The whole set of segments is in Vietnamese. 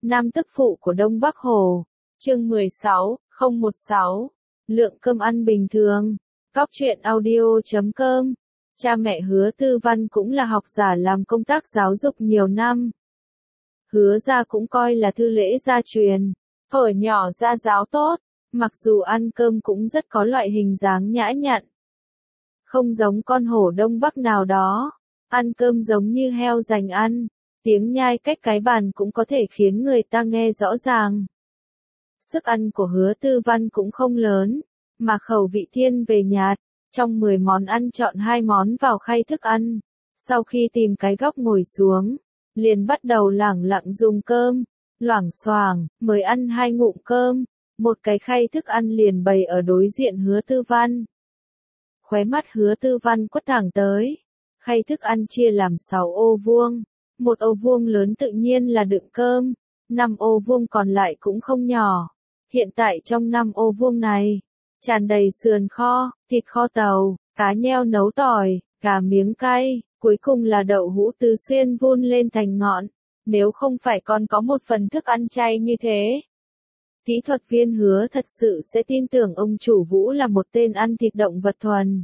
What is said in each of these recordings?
Nam tức phụ của Đông Bắc Hồ. Chương 16, 016. Lượng cơm ăn bình thường. Góc truyện audio.com. Cha mẹ Hứa Tư Văn cũng là học giả làm công tác giáo dục nhiều năm. Hứa gia cũng coi là thư lễ gia truyền. Ở nhỏ gia giáo tốt, mặc dù ăn cơm cũng rất có loại hình dáng nhã nhặn. Không giống con hổ Đông Bắc nào đó, ăn cơm giống như heo dành ăn, tiếng nhai cách cái bàn cũng có thể khiến người ta nghe rõ ràng. Sức ăn của Hứa Tư Văn cũng không lớn, mà khẩu vị thiên về nhạt, trong 10 món ăn chọn 2 món vào khay thức ăn. Sau khi tìm cái góc ngồi xuống, liền bắt đầu lẳng lặng dùng cơm, loảng xoảng, mới ăn 2 ngụm cơm, một cái khay thức ăn liền bày ở đối diện Hứa Tư Văn. Khóe mắt Hứa Tư Văn quất thẳng tới, khay thức ăn chia làm 6 ô vuông, một ô vuông lớn tự nhiên là đựng cơm, 5 ô vuông còn lại cũng không nhỏ. Hiện tại trong 5 ô vuông này, tràn đầy sườn kho, thịt kho tàu, cá nheo nấu tỏi, cả miếng cay, cuối cùng là đậu hũ tứ xuyên vun lên thành ngọn. Nếu không phải còn có một phần thức ăn chay như thế, kỹ thuật viên Hứa thật sự sẽ tin tưởng ông chủ Vũ là một tên ăn thịt động vật thuần.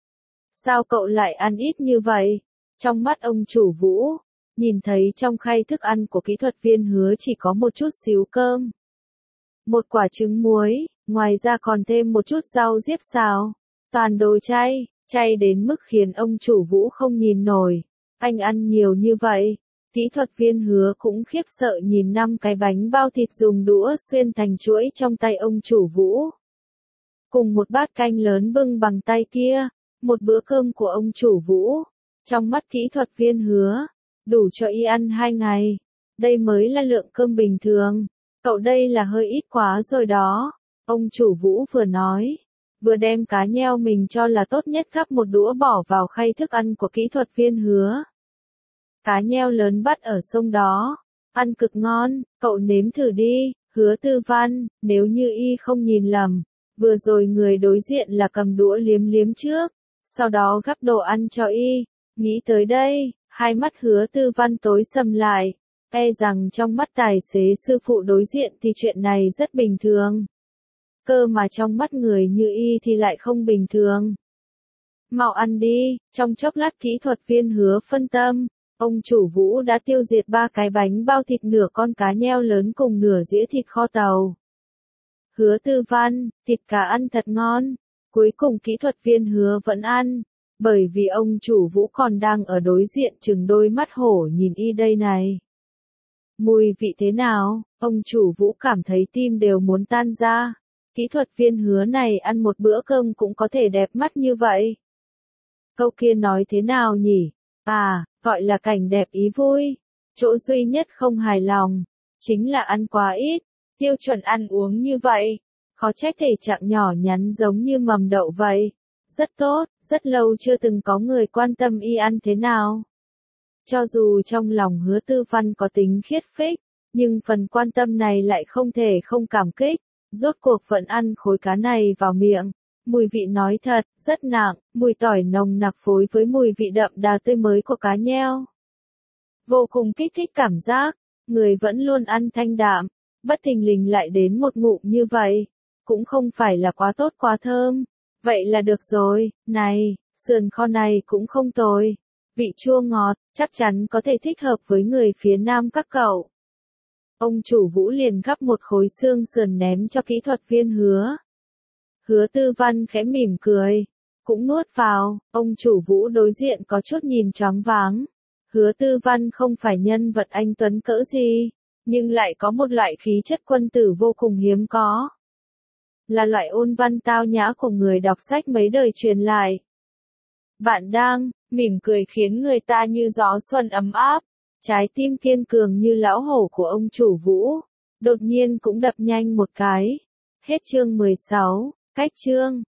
Sao cậu lại ăn ít như vậy? Trong mắt ông chủ Vũ, nhìn thấy trong khay thức ăn của kỹ thuật viên Hứa chỉ có một chút xíu cơm, một quả trứng muối, ngoài ra còn thêm một chút rau diếp xào, toàn đồ chay, chay đến mức khiến ông chủ Vũ không nhìn nổi. Anh ăn nhiều như vậy. Kỹ thuật viên Hứa cũng khiếp sợ nhìn 5 cái bánh bao thịt dùng đũa xuyên thành chuỗi trong tay ông chủ Vũ. Cùng một bát canh lớn bưng bằng tay kia, một bữa cơm của ông chủ Vũ. Trong mắt kỹ thuật viên Hứa, đủ cho y ăn 2 ngày. Đây mới là lượng cơm bình thường. Cậu đây là hơi ít quá rồi đó. Ông chủ Vũ vừa nói, vừa đem cá nheo mình cho là tốt nhất gắp một đũa bỏ vào khay thức ăn của kỹ thuật viên Hứa. Cá nheo lớn bắt ở sông đó, ăn cực ngon, cậu nếm thử đi. Hứa Tư Văn, nếu như y không nhìn lầm, vừa rồi người đối diện là cầm đũa liếm liếm trước, sau đó gắp đồ ăn cho y. Nghĩ tới đây, hai mắt Hứa Tư Văn tối sầm lại, e rằng trong mắt tài xế sư phụ đối diện thì chuyện này rất bình thường. Cơ mà trong mắt người như y thì lại không bình thường. Mau ăn đi. Trong chốc lát kỹ thuật viên Hứa phân tâm, ông chủ Vũ đã tiêu diệt 3 cái bánh bao thịt, nửa con cá nheo lớn cùng nửa dĩa thịt kho tàu. Hứa Tư Văn, thịt cá ăn thật ngon. Cuối cùng kỹ thuật viên Hứa vẫn ăn, bởi vì ông chủ Vũ còn đang ở đối diện trừng đôi mắt hổ nhìn y đây này. Mùi vị thế nào? Ông chủ Vũ cảm thấy tim đều muốn tan ra. Kỹ thuật viên Hứa này ăn một bữa cơm cũng có thể đẹp mắt như vậy. Câu kia nói thế nào nhỉ? À, gọi là cảnh đẹp ý vui. Chỗ duy nhất không hài lòng, chính là ăn quá ít. Tiêu chuẩn ăn uống như vậy, khó trách thể trạng nhỏ nhắn giống như mầm đậu vậy. Rất tốt, rất lâu chưa từng có người quan tâm y ăn thế nào. Cho dù trong lòng Hứa Tư Văn có tính khiết phích, nhưng phần quan tâm này lại không thể không cảm kích. Rốt cuộc vẫn ăn khối cá này vào miệng. Mùi vị nói thật, rất nặng, mùi tỏi nồng nặc phối với mùi vị đậm đà tươi mới của cá nheo. Vô cùng kích thích cảm giác, người vẫn luôn ăn thanh đạm, bất thình lình lại đến một ngụm như vậy. Cũng không phải là quá tốt quá thơm. Vậy là được rồi, này, sườn kho này cũng không tồi. Vị chua ngọt, chắc chắn có thể thích hợp với người phía Nam các cậu. Ông chủ Vũ liền gắp một khối xương sườn ném cho kỹ thuật viên Hứa. Hứa Tư Văn khẽ mỉm cười, cũng nuốt vào. Ông chủ Vũ đối diện có chút nhìn choáng váng. Hứa Tư Văn không phải nhân vật anh tuấn cỡ gì, nhưng lại có một loại khí chất quân tử vô cùng hiếm có. Là loại ôn văn tao nhã của người đọc sách mấy đời truyền lại. Bạn đang mỉm cười khiến người ta như gió xuân ấm áp. Trái tim kiên cường như lão hổ của ông chủ Vũ, đột nhiên cũng đập nhanh một cái. Hết chương 16, cách chương.